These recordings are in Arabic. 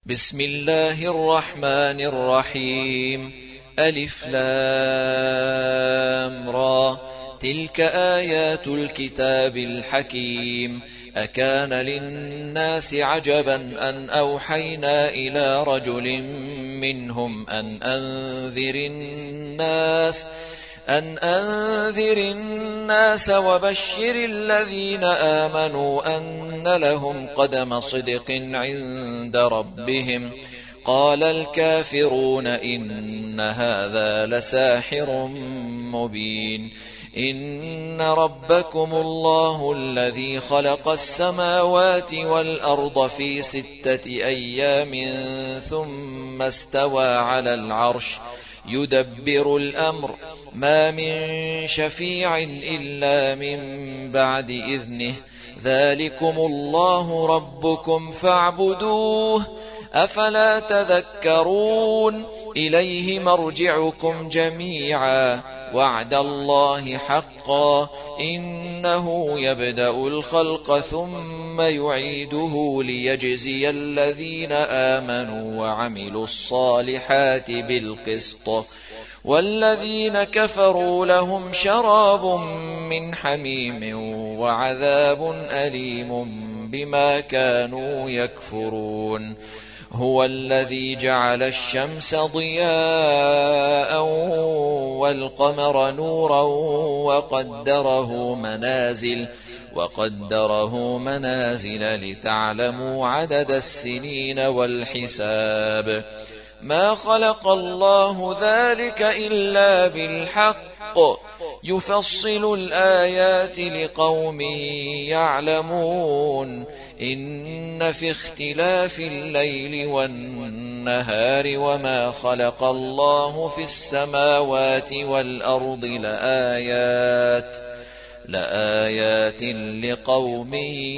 بسم الله الرحمن الرحيم. ألف لام را. تلك آيات الكتاب الحكيم. أكان للناس عجبا أن أوحينا إلى رجل منهم أن أنذر الناس وبشر الذين آمنوا أن لهم قدم صدق عند ربهم. قال الكافرون إن هذا لساحر مبين. إن ربكم الله الذي خلق السماوات والأرض في 6 أيام ثم استوى على العرش يدبر الأمر ما من شفيع إلا من بعد إذنه ذلكم الله ربكم فاعبدوه أفلا تذكرون. إليه مرجعكم جميعا وعد الله حقا إنه يبدأ الخلق ثم يعيده ليجزي الذين آمنوا وعملوا الصالحات بالقسط والذين كفروا لهم شراب من حميم وعذاب أليم بما كانوا يكفرون. هو الذي جعل الشمس ضياء والقمر نورا وقدره منازل لتعلموا عدد السنين والحساب. ما خلق الله ذلك إلا بالحق يفصل الآيات لقوم يعلمون. إن في اختلاف الليل والنهار وما خلق الله في السماوات والأرض لآيات لقوم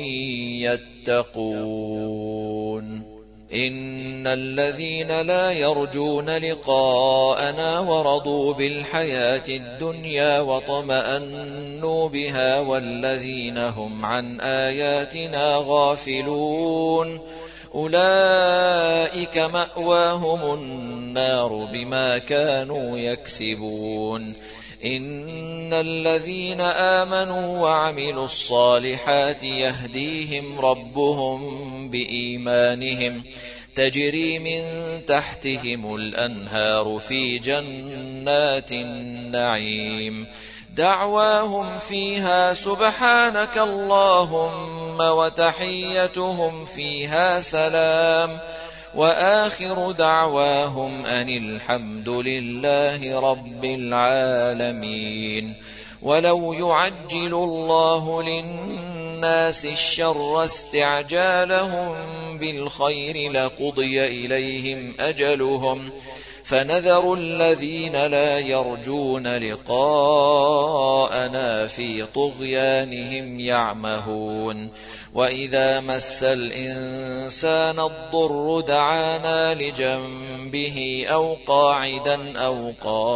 يتقون. إن الذين لا يرجون لقاءنا ورضوا بالحياة الدنيا واطمأنوا بها والذين هم عن آياتنا غافلون أولئك مأواهم النار بما كانوا يكسبون. إن الذين آمنوا وعملوا الصالحات يهديهم ربهم بإيمانهم تجري من تحتهم الأنهار في جنات النعيم دعواهم فيها سبحانك اللهم وتحيتهم فيها سلام وآخر دعواهم أن الحمد لله رب العالمين. ولو يعجل الله للناس الشر استعجالهم بالخير لقضي إليهم أجلهم فنذر الذين لا يرجون لقاءنا في طغيانهم يعمهون. وإذا مس الإنسان الضر دعانا لجنبه أو قاعدا أو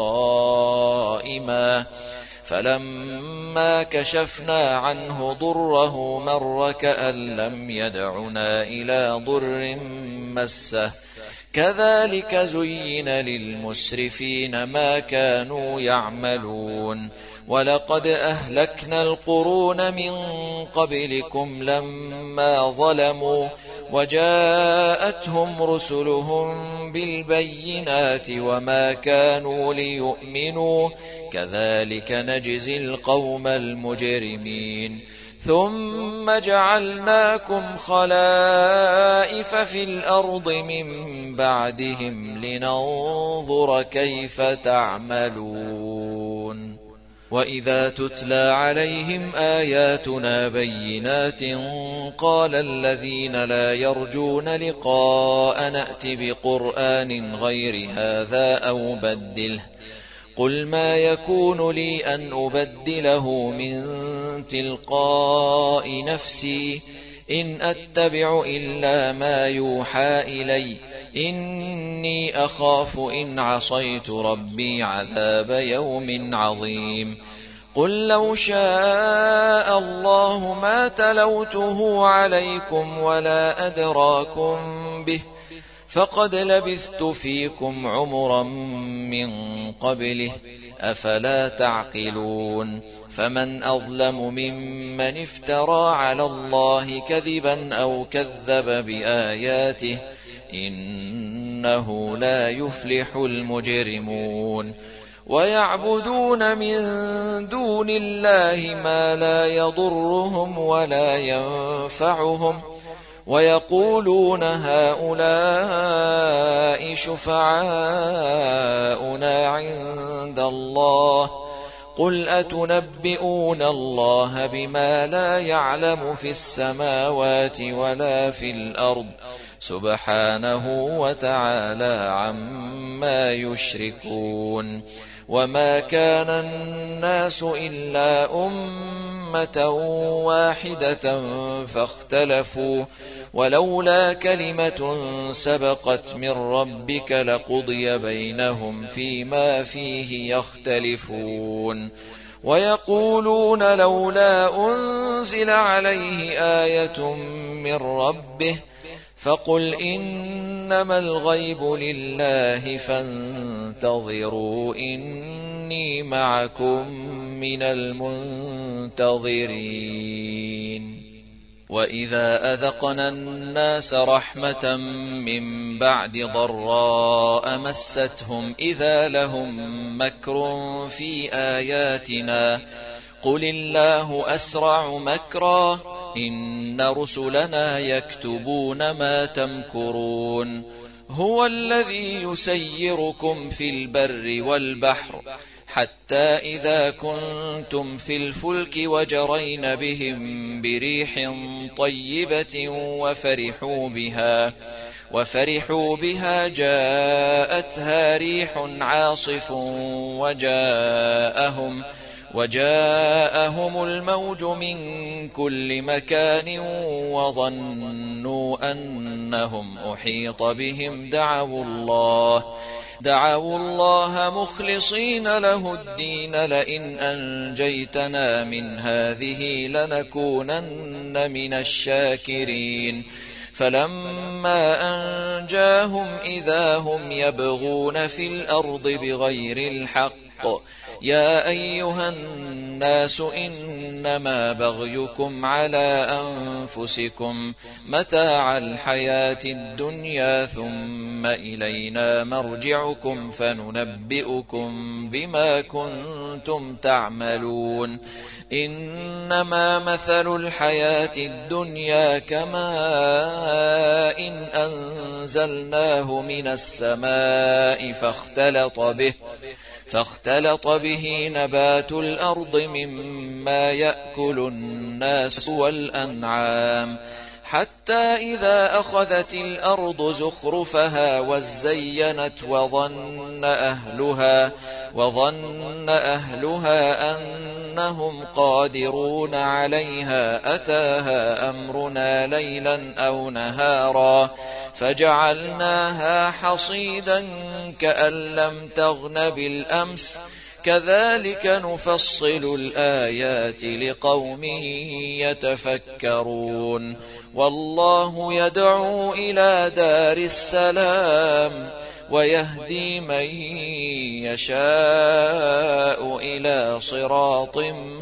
قائما فلما كشفنا عنه ضره مر كأن لم يدعنا إلى ضر مسه كذلك زين للمسرفين ما كانوا يعملون. ولقد أهلكنا القرون من قبلكم لما ظلموا وجاءتهم رسلهم بالبينات وما كانوا ليؤمنوا كذلك نجزي القوم المجرمين. ثم جعلناكم خلائف في الأرض من بعدهم لننظر كيف تعملون. وإذا تتلى عليهم آياتنا بينات قال الذين لا يرجون لقاء نأت بقرآن غير هذا أو بدله قل ما يكون لي أن أبدله من تلقاء نفسي إن أتبع إلا ما يوحى إلي إني أخاف إن عصيت ربي عذاب يوم عظيم. قل لو شاء الله ما تلوته عليكم ولا أدراكم به فقد لبثت فيكم عمرا من قبله أفلا تعقلون فمن أظلم ممن افترى على الله كذبا أو كذب بآياته إنه لا يفلح المجرمون ويعبدون من دون الله ما لا يضرهم ولا ينفعهم ويقولون هؤلاء شفعاؤنا عند الله قل أتنبئون الله بما لا يعلم في السماوات ولا في الأرض سبحانه وتعالى عما يشركون وما كان الناس إلا أمة واحدة فاختلفوا ولولا كلمة سبقت من ربك لقضي بينهم فيما فيه يختلفون ويقولون لولا أنزل عليه آية من ربه فقل إنما الغيب لله فانتظروا إني معكم من المنتظرين وإذا أذقنا الناس رحمة من بعد ضراء مستهم إذا لهم مكر في آياتنا قل الله أسرع مكرا إن رسلنا يكتبون ما تمكرون هو الذي يسيركم في البر والبحر حتى إذا كنتم في الفلك وجرين بهم بريح طيبة وفرحوا بها جاءتها ريح عاصف وجاءهم الموج من كل مكان وظنوا أنهم أحيط بهم دعوا الله مخلصين له الدين لئن أنجيتنا من هذه لنكونن من الشاكرين فلما أنجاهم إذا هم يبغون في الأرض بغير الحق يا أيها الناس إنما بغيكم على أنفسكم متاع الحياة الدنيا ثم إلينا مرجعكم فننبئكم بما كنتم تعملون إنما مثل الحياة الدنيا كماء إن أنزلناه من السماء فاختلط به نبات الأرض مما يأكل الناس والأنعام حتى إذا أخذت الأرض زخرفها وزينت وظن أهلها أنهم قادرون عليها أتاها أمرنا ليلا أو نهارا فجعلناها حصيدا كأن لم تغن بالأمس كذلك نفصل الآيات لقوم يتفكرون والله يدعو إلى دار السلام ويهدي من يشاء إلى صراط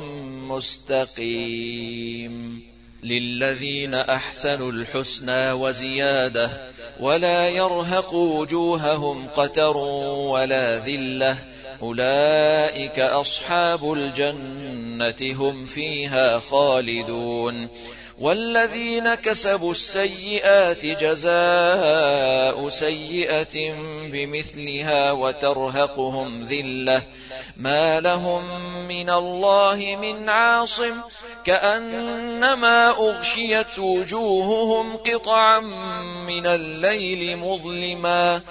مستقيم للذين أحسنوا الحسنى وزيادة ولا يرهق وجوههم قتر ولا ذلة أولئك أصحاب الجنة هم فيها خالدون والذين كسبوا السيئات جزاء سيئة بمثلها وترهقهم ذلة ما لهم من الله من عاصم كأنما أغشيت وجوههم قطعا من الليل مظلما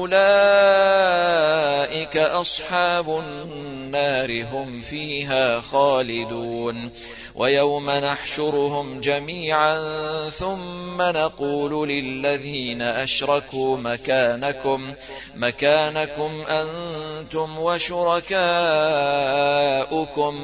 أولئك أصحاب النار هم فيها خالدون ويوم نحشرهم جميعا ثم نقول للذين أشركوا مكانكم أنتم وشركاؤكم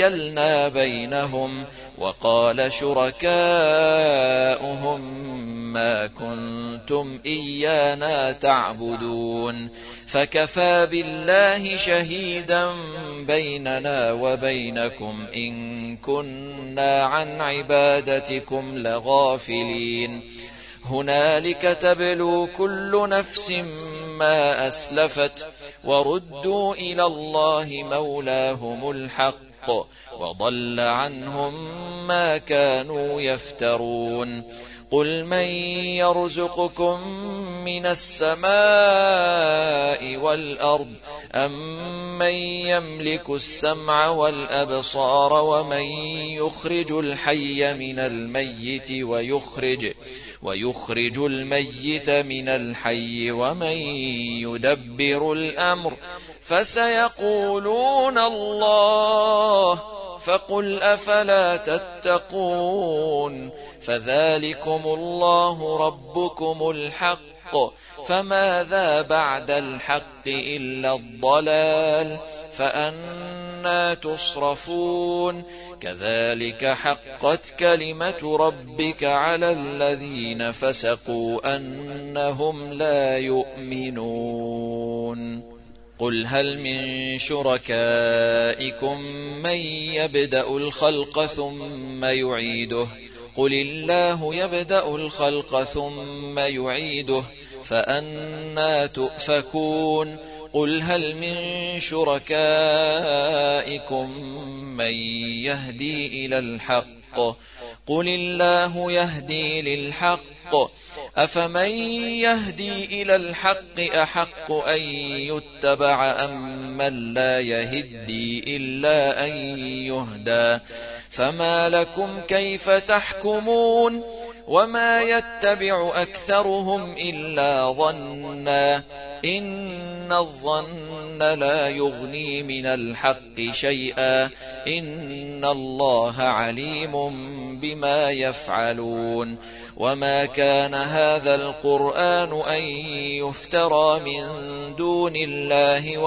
فزيلنا بينهم وقال شركاؤهم ما كنتم إيانا تعبدون فكفى بالله شهيدا بيننا وبينكم إن كنا عن عبادتكم لغافلين هنالك تبلو كل نفس ما أسلفت وردوا إلى الله مولاهم الحق وضل عنهم ما كانوا يفترون قل من يرزقكم من السماء والأرض أم من يملك السمع والأبصار ومن يخرج الحي من الميت ويخرج الميت من الحي ومن يدبر الأمر فسيقولون الله فقل أفلا تتقون فذلكم الله ربكم الحق فماذا بعد الحق إلا الضلال فأنى تصرفون كذلك حقت كلمة ربك على الذين فسقوا أنهم لا يؤمنون قل هل من شركائكم من يبدأ الخلق ثم يعيده قل الله يبدأ الخلق ثم يعيده فأنى تؤفكون قل هل من شركائكم من يهدي إلى الحق قل الله يهدي للحق أفمن يهدي إلى الحق أحق أن يتبع أم من لا يهدي إلا أن يهدى فما لكم كيف تحكمون وما يتبع أكثرهم إلا ظنا إن الظن لا يغني من الحق شيئا إن الله عليم بما يفعلون وما كان هذا القرآن أن يفترى من دون الله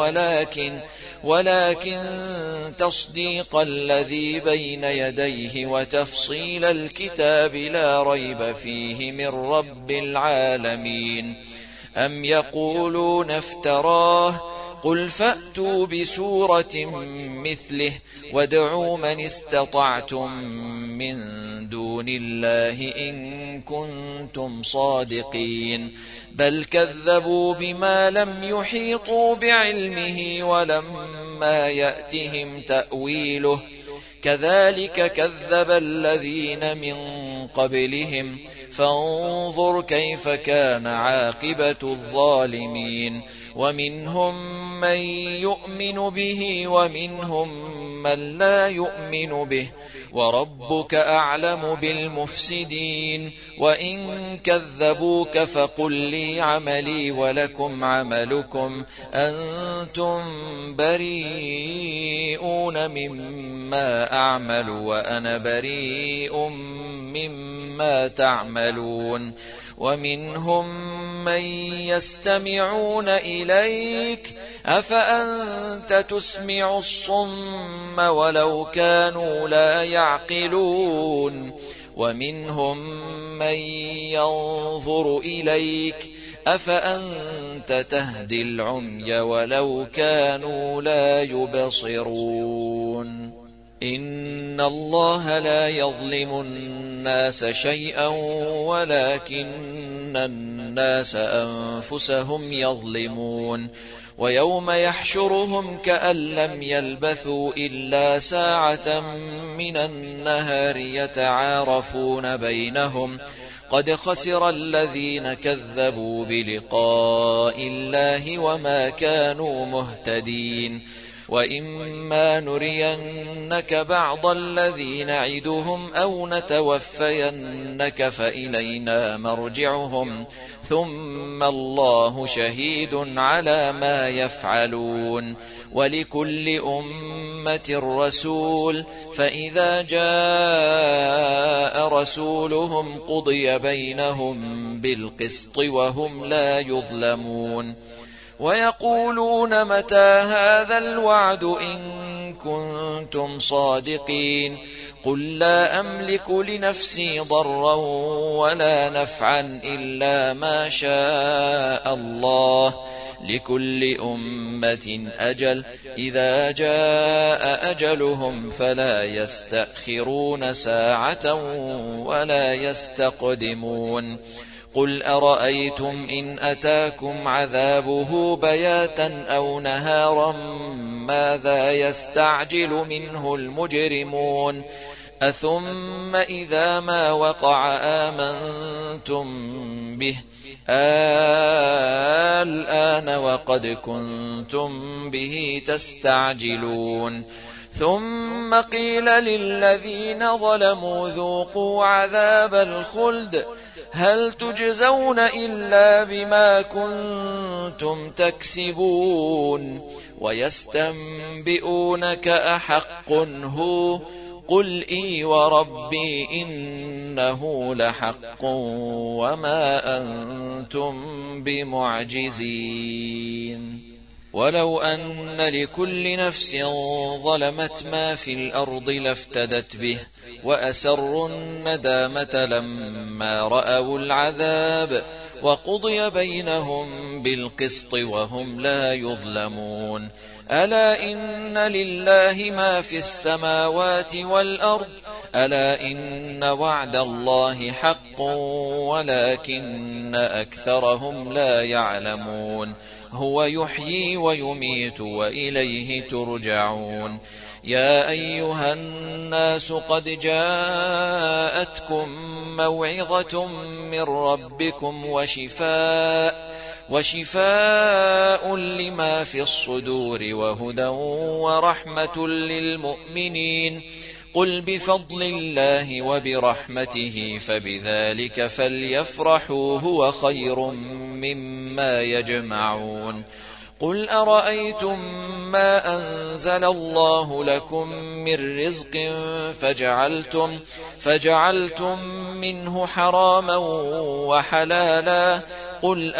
ولكن تصديق الذي بين يديه وتفصيل الكتاب لا ريب فيه من رب العالمين أم يقولون افتراه قل فأتوا بسورة مثله وادعوا من استطعتم من دون الله إن كنتم صادقين بل كذبوا بما لم يحيطوا بعلمه ولما يأتهم تأويله كذلك كذب الذين من قبلهم فانظر كيف كان عاقبة الظالمين ومنهم من يؤمن به ومنهم من لا يؤمن به وربك أعلم بالمفسدين وإن كذبوك فقل لي عملي ولكم عملكم أنتم بريئون مما أعمل وأنا بريء مما تعملون ومنهم من يستمعون إليك أفأنت تسمع الصم ولو كانوا لا يعقلون ومنهم من ينظر إليك أفأنت تهدي العمي ولو كانوا لا يبصرون إن الله لا يظلم الناس شيئا ولكن الناس أنفسهم يظلمون ويوم يحشرهم كأن لم يلبثوا إلا ساعة من النهار يتعارفون بينهم قد خسر الذين كذبوا بلقاء الله وما كانوا مهتدين وإما نرينك بعض الذي نعدهم أو نتوفينك فإلينا مرجعهم ثم الله شهيد على ما يفعلون ولكل أمة رسول فإذا جاء رسولهم قضي بينهم بالقسط وهم لا يظلمون ويقولون متى هذا الوعد إن كنتم صادقين قل لا أملك لنفسي ضرا ولا نفعا إلا ما شاء الله، لكل أمة أجل، إذا جاء أجلهم فلا يستأخرون ساعة ولا يستقدمون. قل أرأيتم إن أتاكم عذابه بياتا أو نهارا ماذا يستعجل منه المجرمون؟ أثم إذا ما وقع آمنتم به الآن وقد كنتم به تستعجلون. ثم قيل للذين ظلموا ذوقوا عذاب الخلد هل تجزون إلا بما كنتم تكسبون. ويستنبئونك أحق هو؟ قل إي وربي إنه لحق وما أنتم بمعجزين. ولو أن لكل نفس ظلمت ما في الأرض لافتدت به وأسروا الندامة لما رأوا العذاب وقضي بينهم بالقسط وهم لا يظلمون. ألا إن لله ما في السماوات والأرض ألا إن وعد الله حق ولكن أكثرهم لا يعلمون. هو يحيي ويميت وإليه ترجعون. يا أيها الناس قد جاءتكم موعظة من ربكم وشفاء لما في الصدور وهدى ورحمة للمؤمنين. قل بفضل الله وبرحمته فبذلك فليفرحوا هو خير مما يجمعون. قل أرأيتم ما أنزل الله لكم من رزق فجعلتم منه حراما وحلالا قل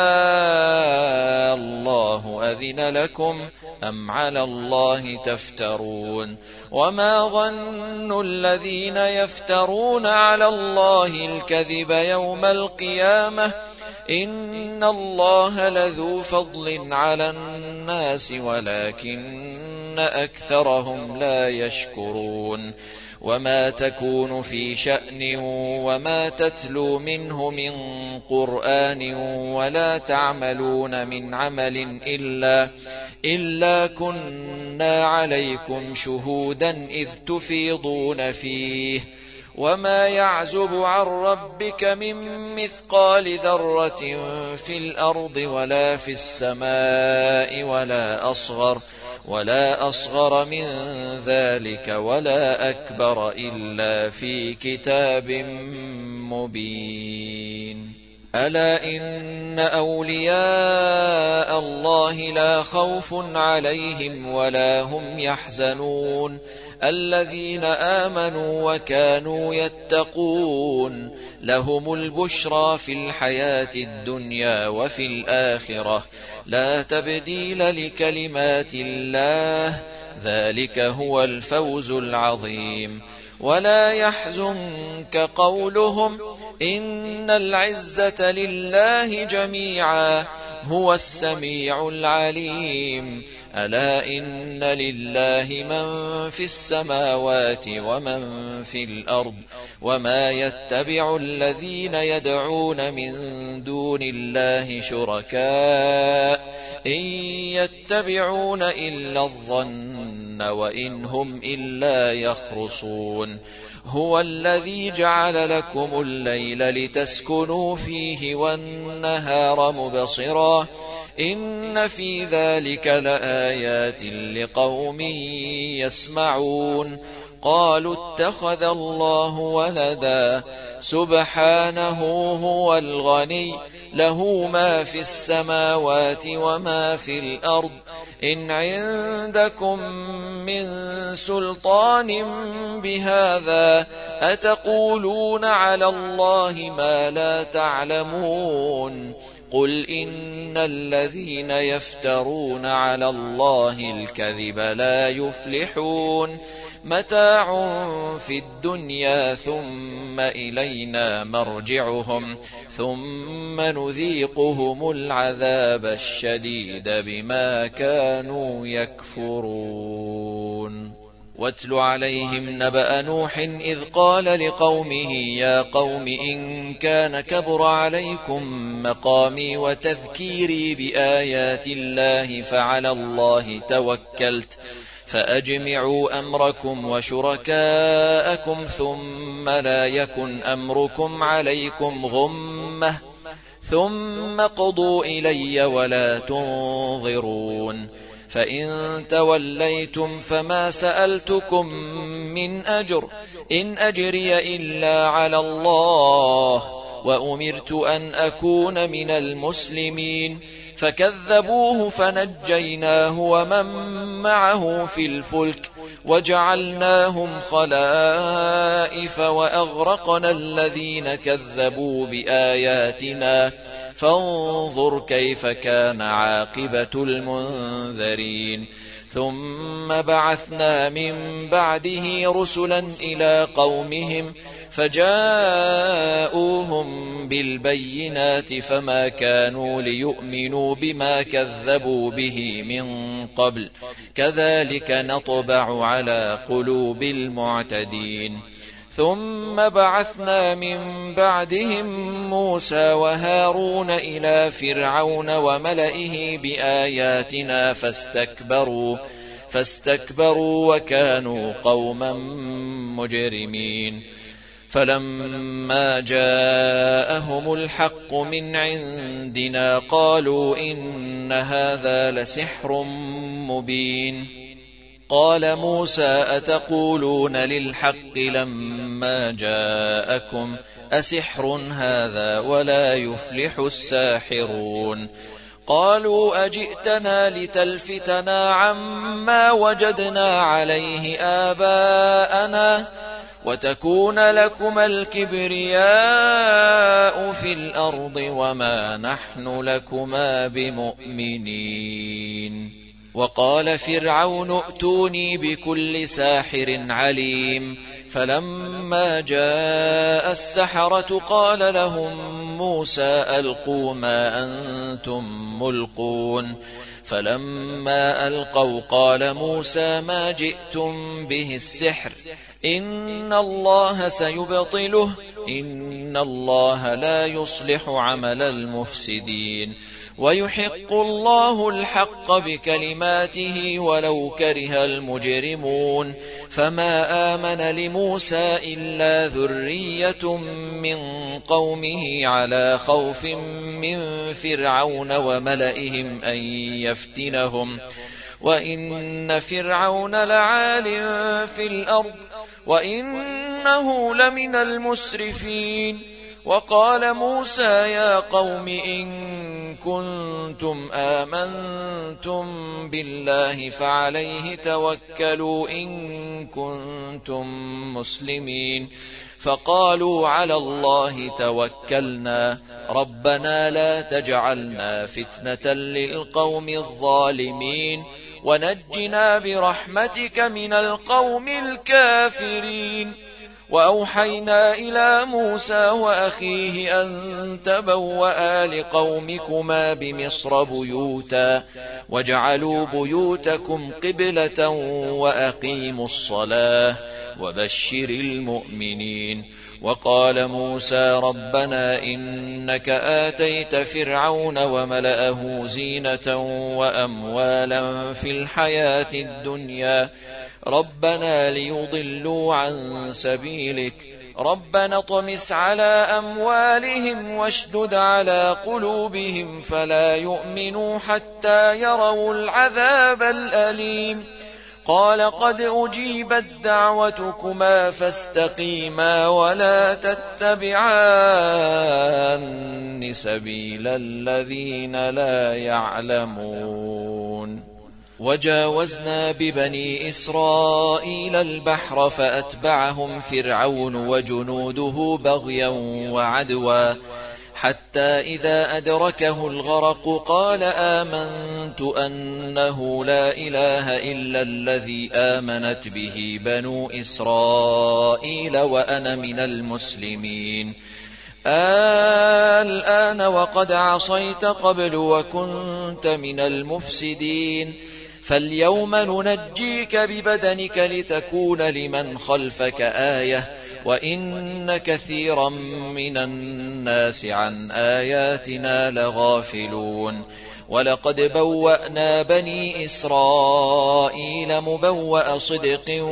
الله أذن لكم أم على الله تفترون. وما ظن الذين يفترون على الله الكذب يوم القيامة إن الله لذو فضل على الناس ولكن أكثرهم لا يشكرون. وما تكون في شأن وما تتلو منه من قرآن ولا تعملون من عمل إلا كنا عليكم شهودا إذ تفيضون فيه. وما يعزب عن ربك من مثقال ذرة في الأرض ولا في السماء ولا أصغر من ذلك ولا أكبر إلا في كتاب مبين. ألا إن أولياء الله لا خوف عليهم ولا هم يحزنون الذين آمنوا وكانوا يتقون لهم البشرى في الحياة الدنيا وفي الآخرة لا تبديل لكلمات الله ذلك هو الفوز العظيم. ولا يحزنك قولهم إن العزة لله جميعا هو السميع العليم. ألا إن لله من في السماوات ومن في الأرض وما يتبع الذين يدعون من دون الله شركاء إن يتبعون إلا الظن وإن هم إلا يخرصون. هو الذي جعل لكم الليل لتسكنوا فيه والنهار مبصرا إن في ذلك لآيات لقوم يسمعون. قالوا اتخذ الله ولدا سبحانه هو الغني له ما في السماوات وما في الأرض إن عندكم من سلطان بهذا أتقولون على الله ما لا تعلمون. قل إن الذين يفترون على الله الكذب لا يفلحون. متاع في الدنيا ثم إلينا مرجعهم ثم نذيقهم العذاب الشديد بما كانوا يكفرون. واتل عليهم نبأ نوح إذ قال لقومه يا قوم إن كان كبر عليكم مقامي وتذكيري بآيات الله فعلى الله توكلت فأجمعوا أمركم وشركاءكم ثم لا يكن أمركم عليكم غمة ثم قضوا إلي ولا تنظرون. فإن توليتم فما سألتكم من أجر إن أجري إلا على الله وأمرت أن أكون من المسلمين. فكذبوه فنجيناه ومن معه في الفلك وجعلناهم خلائف وأغرقنا الذين كذبوا بآياتنا فانظر كيف كان عاقبة المنذرين. ثم بعثنا من بعده رسلا إلى قومهم فجاءوهم بالبينات فما كانوا ليؤمنوا بما كذبوا به من قبل كذلك نطبع على قلوب المعتدين. ثم بعثنا من بعدهم موسى وهارون إلى فرعون وملئه بآياتنا فاستكبروا وكانوا قوما مجرمين. فلما جاءهم الحق من عندنا قالوا إن هذا لسحر مبين. قال موسى أتقولون للحق لما جاءكم أسحر هذا ولا يفلح الساحرون. قالوا أجئتنا لتلفتنا عما وجدنا عليه آباءنا وتكون لكما الكبرياء في الأرض وما نحن لكما بمؤمنين. وقال فرعون ائتوني بكل ساحر عليم. فلما جاء السحرة قال لهم موسى ألقوا ما أنتم ملقون. فلما ألقوا قال موسى ما جئتم به السحر إن الله سيبطله إن الله لا يصلح عمل المفسدين ويحق الله الحق بكلماته ولو كره المجرمون. فما آمن لموسى إلا ذرية من قومه على خوف من فرعون وملئهم أن يفتنهم وإن فرعون لعال في الأرض وإنه لمن المسرفين. وقال موسى يا قوم إن كنتم آمنتم بالله فعليه توكلوا إن كنتم مسلمين. فقالوا على الله توكلنا ربنا لا تجعلنا فتنة للقوم الظالمين ونجنا برحمتك من القوم الكافرين. وأوحينا إلى موسى وأخيه أن تبوأ لقومكما بمصر بيوتا واجعلوا بيوتكم قبلة وأقيموا الصلاة وبشر المؤمنين. وقال موسى ربنا إنك آتيت فرعون وملأه زينة وأموالا في الحياة الدنيا ربنا ليضلوا عن سبيلك ربنا اطمس على أموالهم واشدد على قلوبهم فلا يؤمنوا حتى يروا العذاب الأليم. قال قد أجيبت دعوتكما فاستقيما ولا تتبعان سبيل الذين لا يعلمون. وجاوزنا ببني إسرائيل البحر فأتبعهم فرعون وجنوده بغيا وعدوا حتى إذا أدركه الغرق قال آمنت أنه لا إله إلا الذي آمنت به بنو إسرائيل وأنا من المسلمين. الآن وقد عصيت قبل وكنت من المفسدين. فاليوم ننجيك ببدنك لتكون لمن خلفك آية وإن كثيرا من الناس عن آياتنا لغافلون. ولقد بوأنا بني إسرائيل مبوأ صدق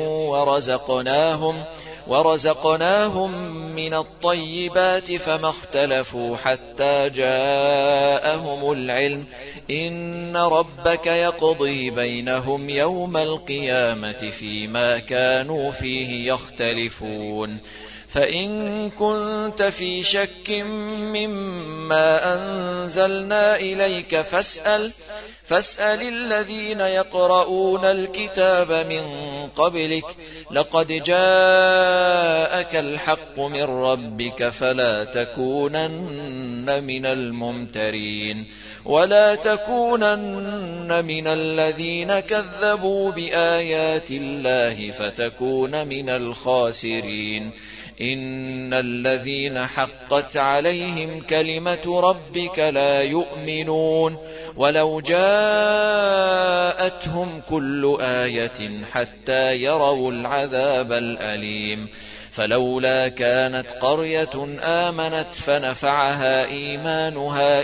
ورزقناهم من الطيبات فما اختلفوا حتى جاءهم العلم إن ربك يقضي بينهم يوم القيامة فيما كانوا فيه يختلفون. فإن كنت في شك مما أنزلنا إليك فاسأل الذين يقرؤون الكتاب من قبلك لقد جاءك الحق من ربك فلا تكونن من الممترين ولا تكونن من الذين كذبوا بآيات الله فتكون من الخاسرين. إن الذين حقت عليهم كلمة ربك لا يؤمنون ولو جاءتهم كل آية حتى يروا العذاب الأليم. فلولا كانت قرية آمنت فنفعها إيمانها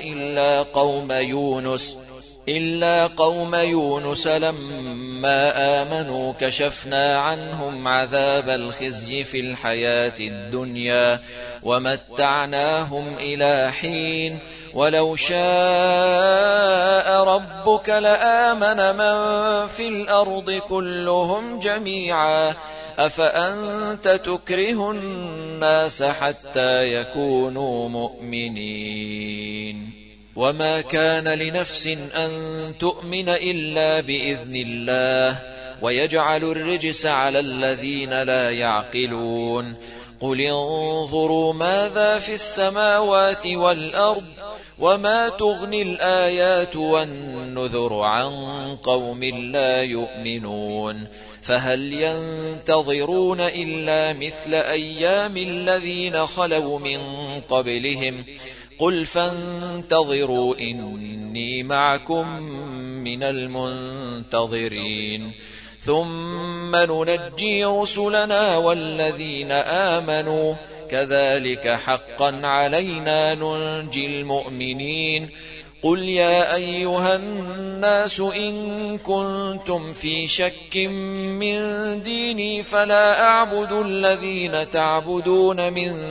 إلا قوم يونس لما آمنوا كشفنا عنهم عذاب الخزي في الحياة الدنيا ومتعناهم إلى حين. ولو شاء ربك لآمن من في الأرض كلهم جميعا أفأنت تكره الناس حتى يكونوا مؤمنين. وما كان لنفس أن تؤمن إلا بإذن الله ويجعل الرجس على الذين لا يعقلون. قل انظروا ماذا في السماوات والأرض وما تغني الآيات والنذر عن قوم لا يؤمنون. فهل ينتظرون إلا مثل أيام الذين خلوا من قبلهم قل فانتظروا إني معكم من المنتظرين. ثم ننجي رسلنا والذين آمنوا كذلك حقا علينا ننجي المؤمنين. قل يا أيها الناس إن كنتم في شك من ديني فلا أعبد الذين تعبدون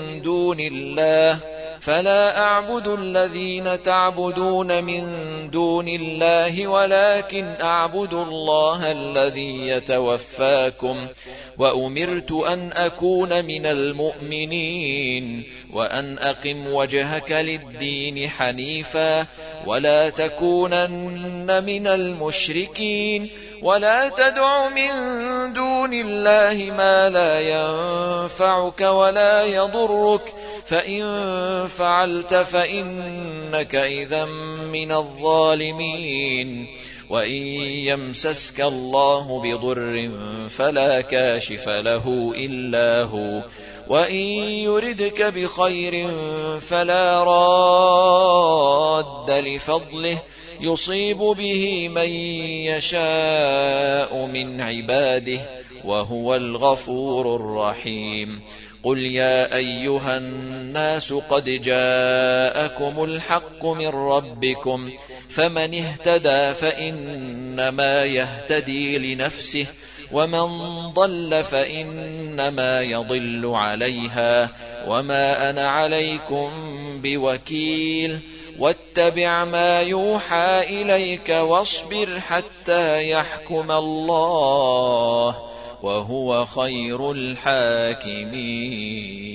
من دون الله ولكن أعبد الله الذي يتوفاكم وأمرت أن أكون من المؤمنين وأن أقم وجهك للدين حنيفا ولا تكونن من المشركين. ولا تدع من دون الله ما لا ينفعك ولا يضرك فإن فعلت فإنك إذا من الظالمين. وإن يمسسك الله بضر فلا كاشف له إلا هو وإن يردك بخير فلا راد لفضله يصيب به من يشاء من عباده وهو الغفور الرحيم. قل يا أيها الناس قد جاءكم الحق من ربكم فمن اهتدى فإنما يهتدي لنفسه ومن ضل فإنما يضل عليها وما أنا عليكم بوكيل. واتبع ما يوحى إليك واصبر حتى يحكم الله وهو خير الحاكمين.